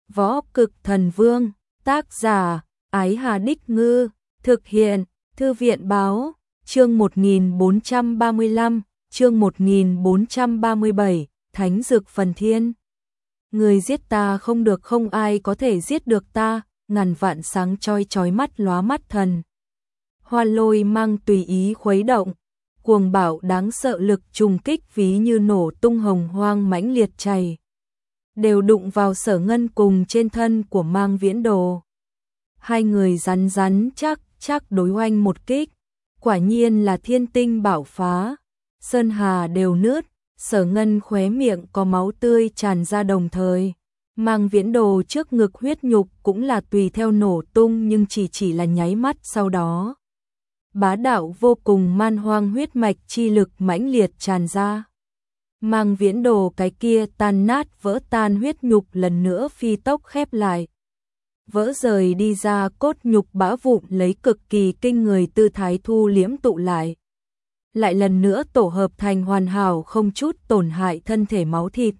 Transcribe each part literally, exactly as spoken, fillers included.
Võ Cực Thần Vương, tác giả, Ái Hà Đích Ngư, thực hiện, Thư viện Báo, chương một nghìn bốn trăm ba mươi lăm, chương một nghìn bốn trăm ba mươi bảy, Thánh Dược Phần Thiên. Người giết ta không được, không ai có thể giết được ta, ngàn vạn sáng chói chói mắt lóa mắt thần. Hoa lôi mang tùy ý khuấy động, cuồng bạo đáng sợ lực trùng kích ví như nổ tung hồng hoang mãnh liệt chảy, đều đụng vào Sở Ngân cùng trên thân của Mang Viễn Đồ. Hai người rắn rắn chắc chắc đối oanh một kích, quả nhiên là thiên tinh bảo phá, sơn hà đều nứt, Sở Ngân khóe miệng có máu tươi tràn ra, đồng thời Mang Viễn Đồ trước ngực huyết nhục cũng là tùy theo nổ tung, nhưng chỉ chỉ là nháy mắt sau đó. Bá đạo vô cùng man hoang huyết mạch chi lực mãnh liệt tràn ra. Mang Viễn Đồ cái kia tan nát vỡ tan huyết nhục lần nữa phi tốc khép lại. Vỡ rời đi ra cốt nhục bã vụn lấy cực kỳ kinh người tư thái thu liễm tụ lại. Lại lần nữa tổ hợp thành hoàn hảo không chút tổn hại thân thể máu thịt.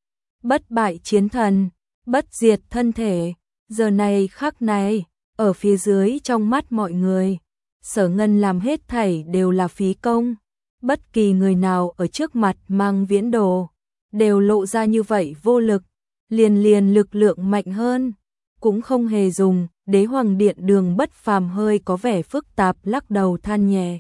Bất bại chiến thần, bất diệt thân thể, giờ này khắc này, ở phía dưới trong mắt mọi người, Sở Ngân làm hết thảy đều là phí công. Bất kỳ người nào ở trước mặt Mang Viễn Đồ đều lộ ra như vậy vô lực, liền liền lực lượng mạnh hơn cũng không hề dùng. Đế Hoàng Điện Đường Bất Phàm hơi có vẻ phức tạp lắc đầu than nhẹ.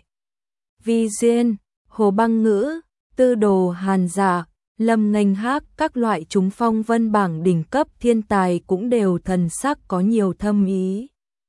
Vi Diên, Hồ Băng Ngữ, Tư Đồ Hàn Dạ, Lâm Nghênh Hác, các loại chúng phong vân bảng đỉnh cấp thiên tài cũng đều thần sắc có nhiều thâm ý.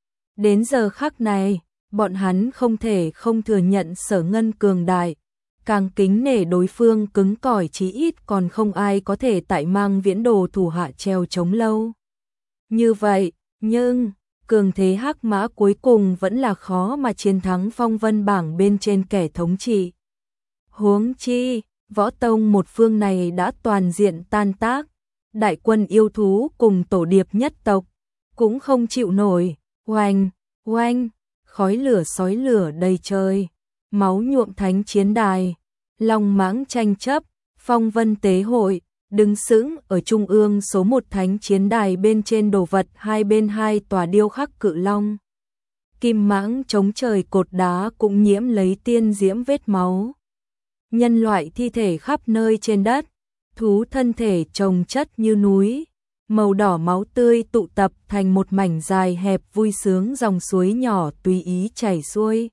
Đến giờ khắc này, bọn hắn không thể không thừa nhận Sở Ngân cường đại, càng kính nể đối phương cứng cỏi, chí ít còn không ai có thể tại Mang Viễn Đồ thủ hạ treo chống lâu như vậy, nhưng cường thế hắc mã cuối cùng vẫn là khó mà chiến thắng phong vân bảng bên trên kẻ thống trị. Huống chi, võ tông một phương này đã toàn diện tan tác, đại quân yêu thú cùng tổ điệp nhất tộc cũng không chịu nổi. Oanh, oanh, khói lửa sói lửa đầy trời, máu nhuộm thánh chiến đài, long mãng tranh chấp, phong vân tế hội, đứng sững ở trung ương số một thánh chiến đài bên trên đồ vật, hai bên hai tòa điêu khắc cự long. Kim mãng chống trời cột đá cũng nhiễm lấy tiên diễm vết máu. Nhân loại thi thể khắp nơi trên đất, thú thân thể chồng chất như núi, màu đỏ máu tươi tụ tập thành một mảnh dài hẹp vui sướng, dòng suối nhỏ tùy ý chảy xuôi.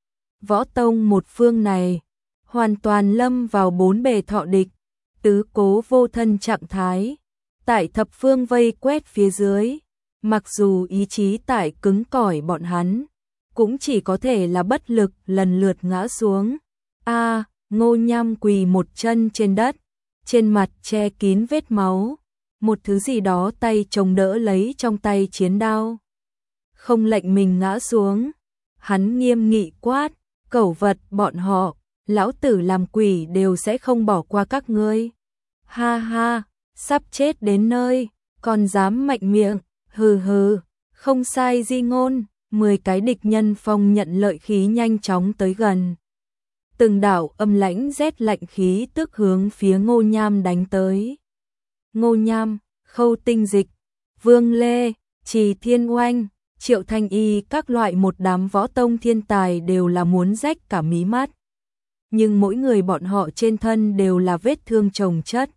Võ tông một phương này hoàn toàn lâm vào bốn bề thọ địch, tứ cố vô thân trạng thái. Tại thập phương vây quét phía dưới, mặc dù ý chí tại cứng cỏi, bọn hắn cũng chỉ có thể là bất lực lần lượt ngã xuống. A, Ngô Nham quỳ một chân trên đất, trên mặt che kín vết máu, một thứ gì đó tay chống đỡ lấy trong tay chiến đao, không lệnh mình ngã xuống. Hắn nghiêm nghị quát, cẩu vật bọn họ, lão tử làm quỷ đều sẽ không bỏ qua các ngươi. Ha ha, sắp chết đến nơi, còn dám mạnh miệng, hừ hừ, không sai di ngôn. Mười cái địch nhân phong nhận lợi khí nhanh chóng tới gần. Từng đạo âm lãnh rét lạnh khí tức hướng phía Ngô Nham đánh tới. Ngô Nham, Khâu Tinh Dịch, Vương Lê, Trì Thiên Oanh, Triệu Thanh Y, các loại một đám võ tông thiên tài đều là muốn rách cả mí mắt. Nhưng mỗi người bọn họ trên thân đều là vết thương chồng chất,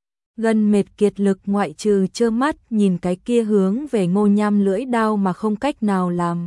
gần mệt kiệt lực, ngoại trừ trơ mắt nhìn cái kia hướng về Ngô Nham lưỡi đao mà không cách nào làm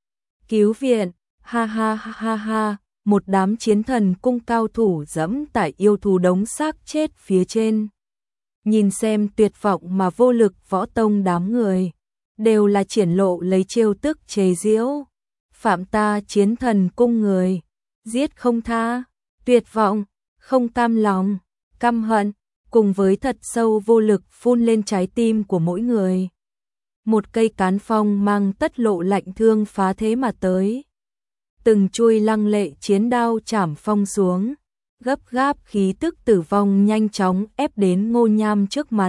cứu viện. Ha ha ha ha ha, một đám chiến thần cung cao thủ dẫm tại yêu thú đống xác chết phía trên. Nhìn xem tuyệt vọng mà vô lực võ tông đám người, đều là triển lộ lấy chiêu tức chế giễu. Phạm ta chiến thần cung người, giết không tha. Tuyệt vọng, không cam lòng, căm hận, cùng với thật sâu vô lực phun lên trái tim của mỗi người. Một cây cán phong mang tất lộ lạnh thương phá thế mà tới. Từng chuôi lăng lệ chiến đao chảm phong xuống, gấp gáp khí tức tử vong nhanh chóng ép đến Ngô Nham trước mặt.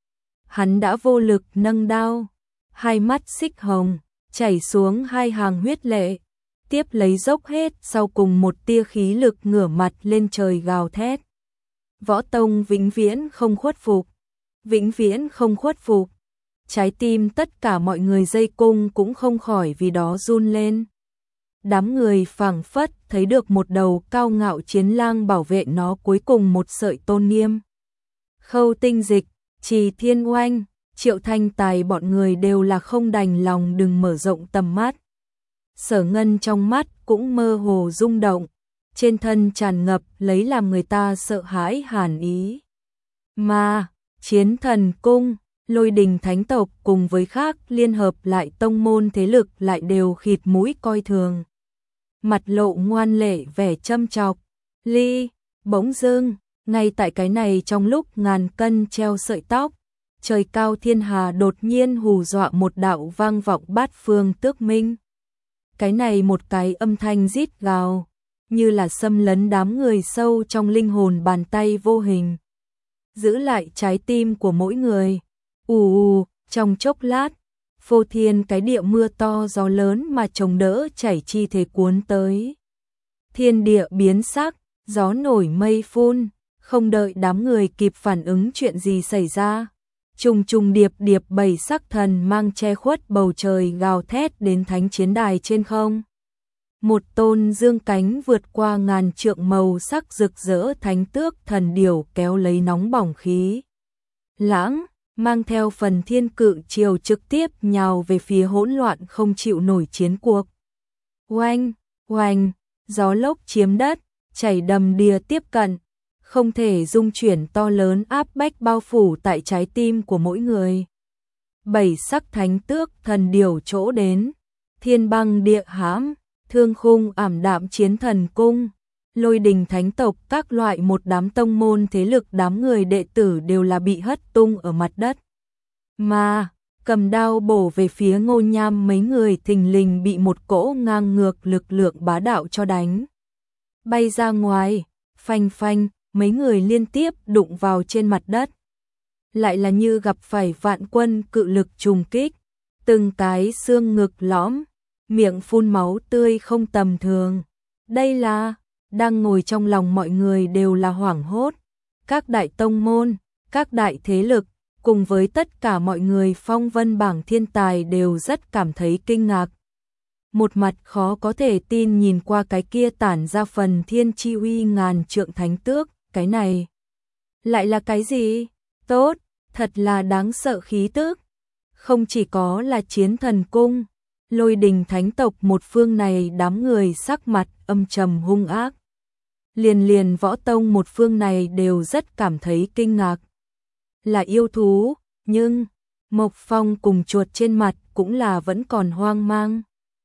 Hắn đã vô lực nâng đao, hai mắt xích hồng, chảy xuống hai hàng huyết lệ. Tiếp lấy dốc hết sau cùng một tia khí lực, ngửa mặt lên trời gào thét. Võ tông vĩnh viễn không khuất phục, vĩnh viễn không khuất phục. trái tim tất cả mọi người dây cung cũng không khỏi vì đó run lên. Đám người phảng phất thấy được một đầu cao ngạo chiến lang bảo vệ nó cuối cùng một sợi tôn nghiêm. Khâu Tinh Dịch, Trì Thiên Oanh, Triệu Thanh Tài bọn người đều là không đành lòng đừng mở rộng tầm mắt. Sở Ngân trong mắt cũng mơ hồ rung động, trên thân tràn ngập lấy làm người ta sợ hãi hàn ý. Mà, Chiến Thần Cung, Lôi Đình Thánh tộc cùng với khác liên hợp lại tông môn thế lực lại đều khịt mũi coi thường. Mặt lộ ngoan lệ vẻ châm chọc. Ly, bỗng dưng, ngay tại cái này trong lúc ngàn cân treo sợi tóc, trời cao thiên hà đột nhiên hù dọa một đạo vang vọng bát phương tước minh. Cái này một cái âm thanh rít gào, như là xâm lấn đám người sâu trong linh hồn bàn tay vô hình. Giữ lại trái tim của mỗi người. Ù ù, trong chốc lát, phô thiên cái địa mưa to gió lớn mà chống đỡ chảy chi thế cuốn tới. Thiên địa biến sắc, gió nổi mây phun, không đợi đám người kịp phản ứng chuyện gì xảy ra. Trùng trùng điệp điệp bảy sắc thần mang che khuất bầu trời gào thét đến thánh chiến đài trên không. Một tôn dương cánh vượt qua ngàn trượng màu sắc rực rỡ thánh tước thần điểu kéo lấy nóng bỏng khí lãng, mang theo phần thiên cự triều trực tiếp nhào về phía hỗn loạn không chịu nổi chiến cuộc. Oanh, oanh, gió lốc chiếm đất, chảy đầm đìa tiếp cận, không thể dung chuyển to lớn áp bách bao phủ tại trái tim của mỗi người. Bảy sắc thánh tước thần điểu chỗ đến, thiên băng địa hãm, thương khung ảm đạm Chiến Thần Cung, Lôi Đình Thánh tộc các loại một đám tông môn thế lực đám người đệ tử đều là bị hất tung ở mặt đất. Mà, cầm đao bổ về phía Ngô Nham mấy người thình lình bị một cỗ ngang ngược lực lượng bá đạo cho đánh. Bay ra ngoài, phanh phanh, mấy người liên tiếp đụng vào trên mặt đất. Lại là như gặp phải vạn quân cự lực trùng kích, từng cái xương ngực lõm, miệng phun máu tươi không tầm thường. Đây là, đang ngồi trong lòng mọi người đều là hoảng hốt. Các đại tông môn, các đại thế lực, cùng với tất cả mọi người phong vân bảng thiên tài đều rất cảm thấy kinh ngạc. Một mặt khó có thể tin nhìn qua cái kia tản ra phần thiên chi uy ngàn trượng thánh tước, cái này lại là cái gì? Tốt, thật là đáng sợ khí tức. Không chỉ có là Chiến Thần Cung, Lôi Đình Thánh tộc một phương này đám người sắc mặt âm trầm hung ác. Liền liền võ tông một phương này đều rất cảm thấy kinh ngạc. Là yêu thú, nhưng Mộc Phong cùng chuột trên mặt cũng là vẫn còn hoang mang.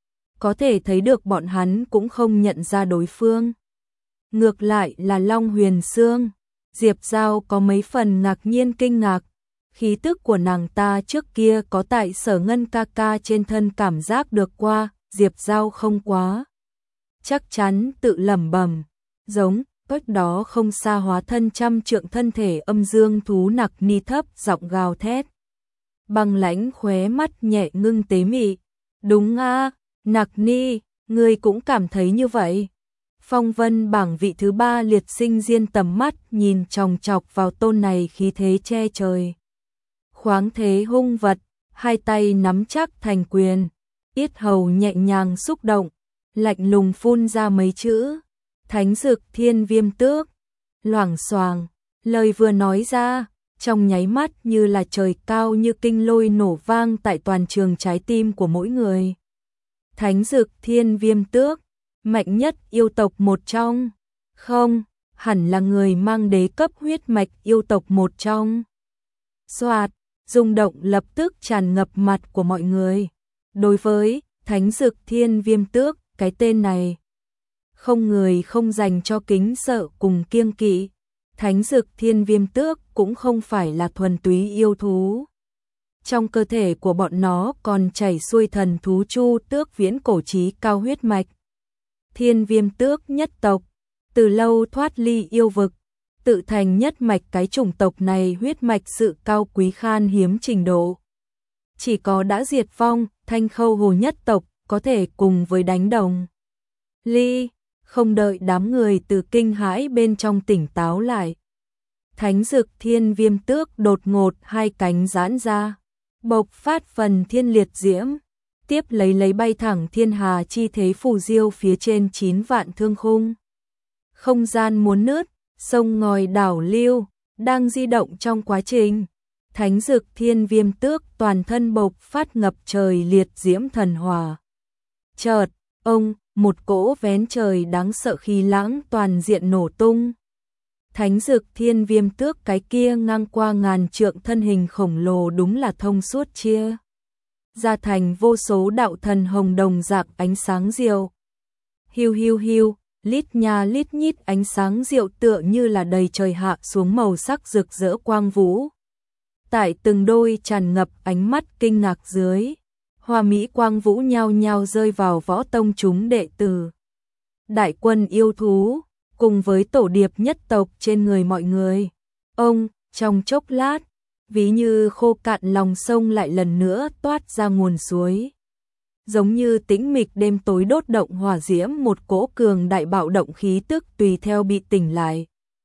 Có thể thấy được bọn hắn cũng không nhận ra đối phương. Ngược lại là Long Huyền Sương, Diệp Giao có mấy phần ngạc nhiên kinh ngạc. Khí tức của nàng ta trước kia có tại Sở Ngân ca ca trên thân cảm giác được qua, Diệp Giao không quá chắc chắn tự lẩm bẩm, giống cách đó không xa hóa thân trăm trượng thân thể âm dương thú Nặc Ni thấp giọng gào thét. Băng Lãnh khóe mắt nhẹ ngưng tế mị, đúng a, Nặc Ni, ngươi cũng cảm thấy như vậy. Phong vân bảng vị thứ ba liệt sinh diên tầm mắt nhìn chòng chọc vào tôn này khí thế che trời. Khoáng thế hung vật, hai tay nắm chắc thành quyền, yết hầu nhẹ nhàng xúc động, lạnh lùng phun ra mấy chữ, Thánh Dực Thiên Viêm Tước. Loảng xoàng, lời vừa nói ra, trong nháy mắt như là trời cao như kinh lôi nổ vang tại toàn trường trái tim của mỗi người. Thánh Dực Thiên Viêm Tước, mạnh nhất yêu tộc một trong, không, hẳn là người mang đế cấp huyết mạch yêu tộc một trong. Soạt, rung động lập tức tràn ngập mặt của mọi người. Đối với Thánh Dực Thiên Viêm Tước, cái tên này không người không dành cho kính sợ cùng kiêng kỵ. Thánh Dực Thiên Viêm Tước cũng không phải là thuần túy yêu thú. Trong cơ thể của bọn nó còn chảy xuôi thần thú chu tước viễn cổ trí cao huyết mạch. Thiên Viêm Tước nhất tộc, từ lâu thoát ly yêu vực, tự thành nhất mạch cái chủng tộc này huyết mạch sự cao quý khan hiếm trình độ. Chỉ có đã diệt vong, Thanh Khâu Hồ nhất tộc có thể cùng với đánh đồng. Ly, không đợi đám người từ kinh hãi bên trong tỉnh táo lại. Thánh Dực Thiên Viêm Tước đột ngột hai cánh giãn ra, bộc phát phần thiên liệt diễm, tiếp lấy lấy bay thẳng thiên hà chi thế phù diêu phía trên chín vạn thương khung. Không gian muốn nứt, sông ngòi đảo lưu, đang di động trong quá trình. Thánh dực thiên viêm tước toàn thân bộc phát ngập trời liệt diễm thần hỏa. Chợt, ông, một cỗ vén trời đáng sợ khí lãng toàn diện nổ tung. Thánh dực thiên viêm tước cái kia ngang qua ngàn trượng thân hình khổng lồ đúng là thông suốt chia ra thành vô số đạo thần hồng đồng dạng ánh sáng diệu. Hiu hiu hiu, lít nha lít nhít ánh sáng diệu tựa như là đầy trời hạ xuống màu sắc rực rỡ quang vũ. Tại từng đôi tràn ngập ánh mắt kinh ngạc dưới, hoa mỹ quang vũ nhao nhao rơi vào võ tông chúng đệ tử. Đại quân yêu thú, cùng với tổ điệp nhất tộc trên người mọi người. Ông, trong chốc lát, ví như khô cạn lòng sông lại lần nữa toát ra nguồn suối. Giống như tĩnh mịch đêm tối đốt động hỏa diễm, một cỗ cường đại bạo động khí tức tùy theo bị tỉnh lại.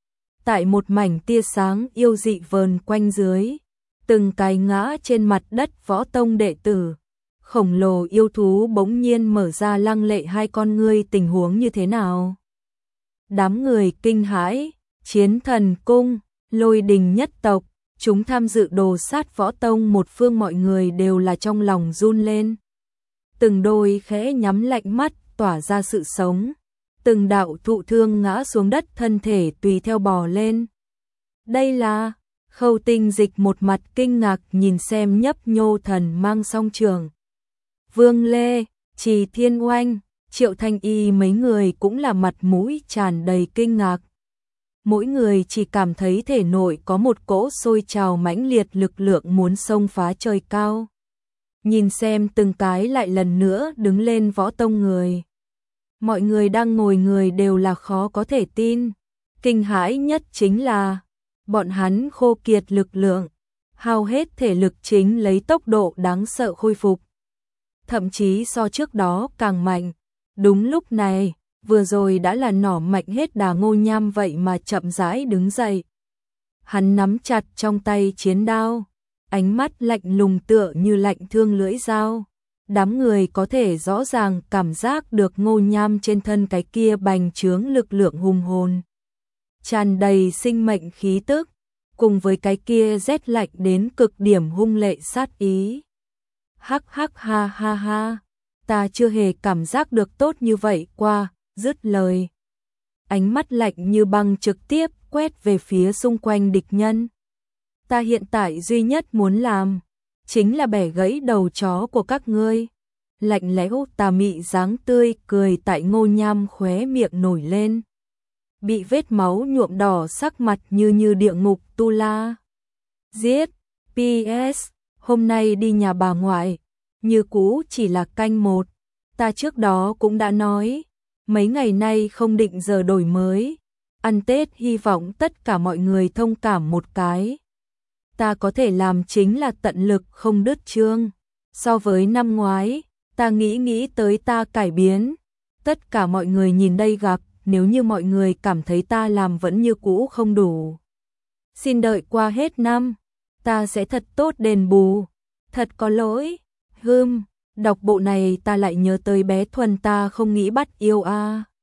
Tại một mảnh tia sáng yêu dị vờn quanh dưới, từng cái ngã trên mặt đất võ tông đệ tử. Khổng lồ yêu thú bỗng nhiên mở ra lăng lệ hai con ngươi, tình huống như thế nào? Đám người kinh hãi, Chiến Thần Cung, Lôi Đình nhất tộc, chúng tham dự đồ sát võ tông một phương, mọi người đều là trong lòng run lên. Từng đôi khẽ nhắm lạnh mắt, tỏa ra sự sống. Từng đạo thụ thương ngã xuống đất, thân thể tùy theo bò lên. Đây là... Khâu Tinh Dịch một mặt kinh ngạc nhìn xem nhấp nhô thần mang song trường. Vương Lê, Trì Thiên Oanh, Triệu Thanh Y mấy người cũng là mặt mũi tràn đầy kinh ngạc. Mỗi người chỉ cảm thấy thể nội có một cỗ sôi trào mãnh liệt lực lượng muốn xông phá trời cao. Nhìn xem từng cái lại lần nữa đứng lên võ tông người. Mọi người đang ngồi người đều là khó có thể tin. Kinh hãi nhất chính là bọn hắn khô kiệt lực lượng, hao hết thể lực chính lấy tốc độ đáng sợ khôi phục. Thậm chí so trước đó càng mạnh. Đúng lúc này, vừa rồi đã là nỏ mạnh hết đà Ngô Nham vậy mà chậm rãi đứng dậy. Hắn nắm chặt trong tay chiến đao, ánh mắt lạnh lùng tựa như lạnh thương lưỡi dao. Đám người có thể rõ ràng cảm giác được Ngô Nham trên thân cái kia bành trướng lực lượng hùng hồn, tràn đầy sinh mệnh khí tức, cùng với cái kia rét lạnh đến cực điểm hung lệ sát ý. Hắc hắc ha ha ha, ta chưa hề cảm giác được tốt như vậy qua, dứt lời. Ánh mắt lạnh như băng trực tiếp quét về phía xung quanh địch nhân. Ta hiện tại duy nhất muốn làm, chính là bẻ gãy đầu chó của các ngươi. Lạnh lẽo tà mị dáng tươi cười tại Ngô Nham khóe miệng nổi lên. Bị vết máu nhuộm đỏ sắc mặt như như địa ngục tu la. Giết, pê ét, hôm nay đi nhà bà ngoại, như cũ chỉ là canh một. Ta trước đó cũng đã nói, mấy ngày nay không định giờ đổi mới. Ăn Tết hy vọng tất cả mọi người thông cảm một cái. Ta có thể làm chính là tận lực không đứt chương. So với năm ngoái, ta nghĩ nghĩ tới ta cải biến. Tất cả mọi người nhìn đây gặp, nếu như mọi người cảm thấy ta làm vẫn như cũ không đủ, xin đợi qua hết năm, ta sẽ thật tốt đền bù. Thật có lỗi. Hừm, đọc bộ này ta lại nhớ tới bé Thuần, ta không nghĩ bắt yêu a. À.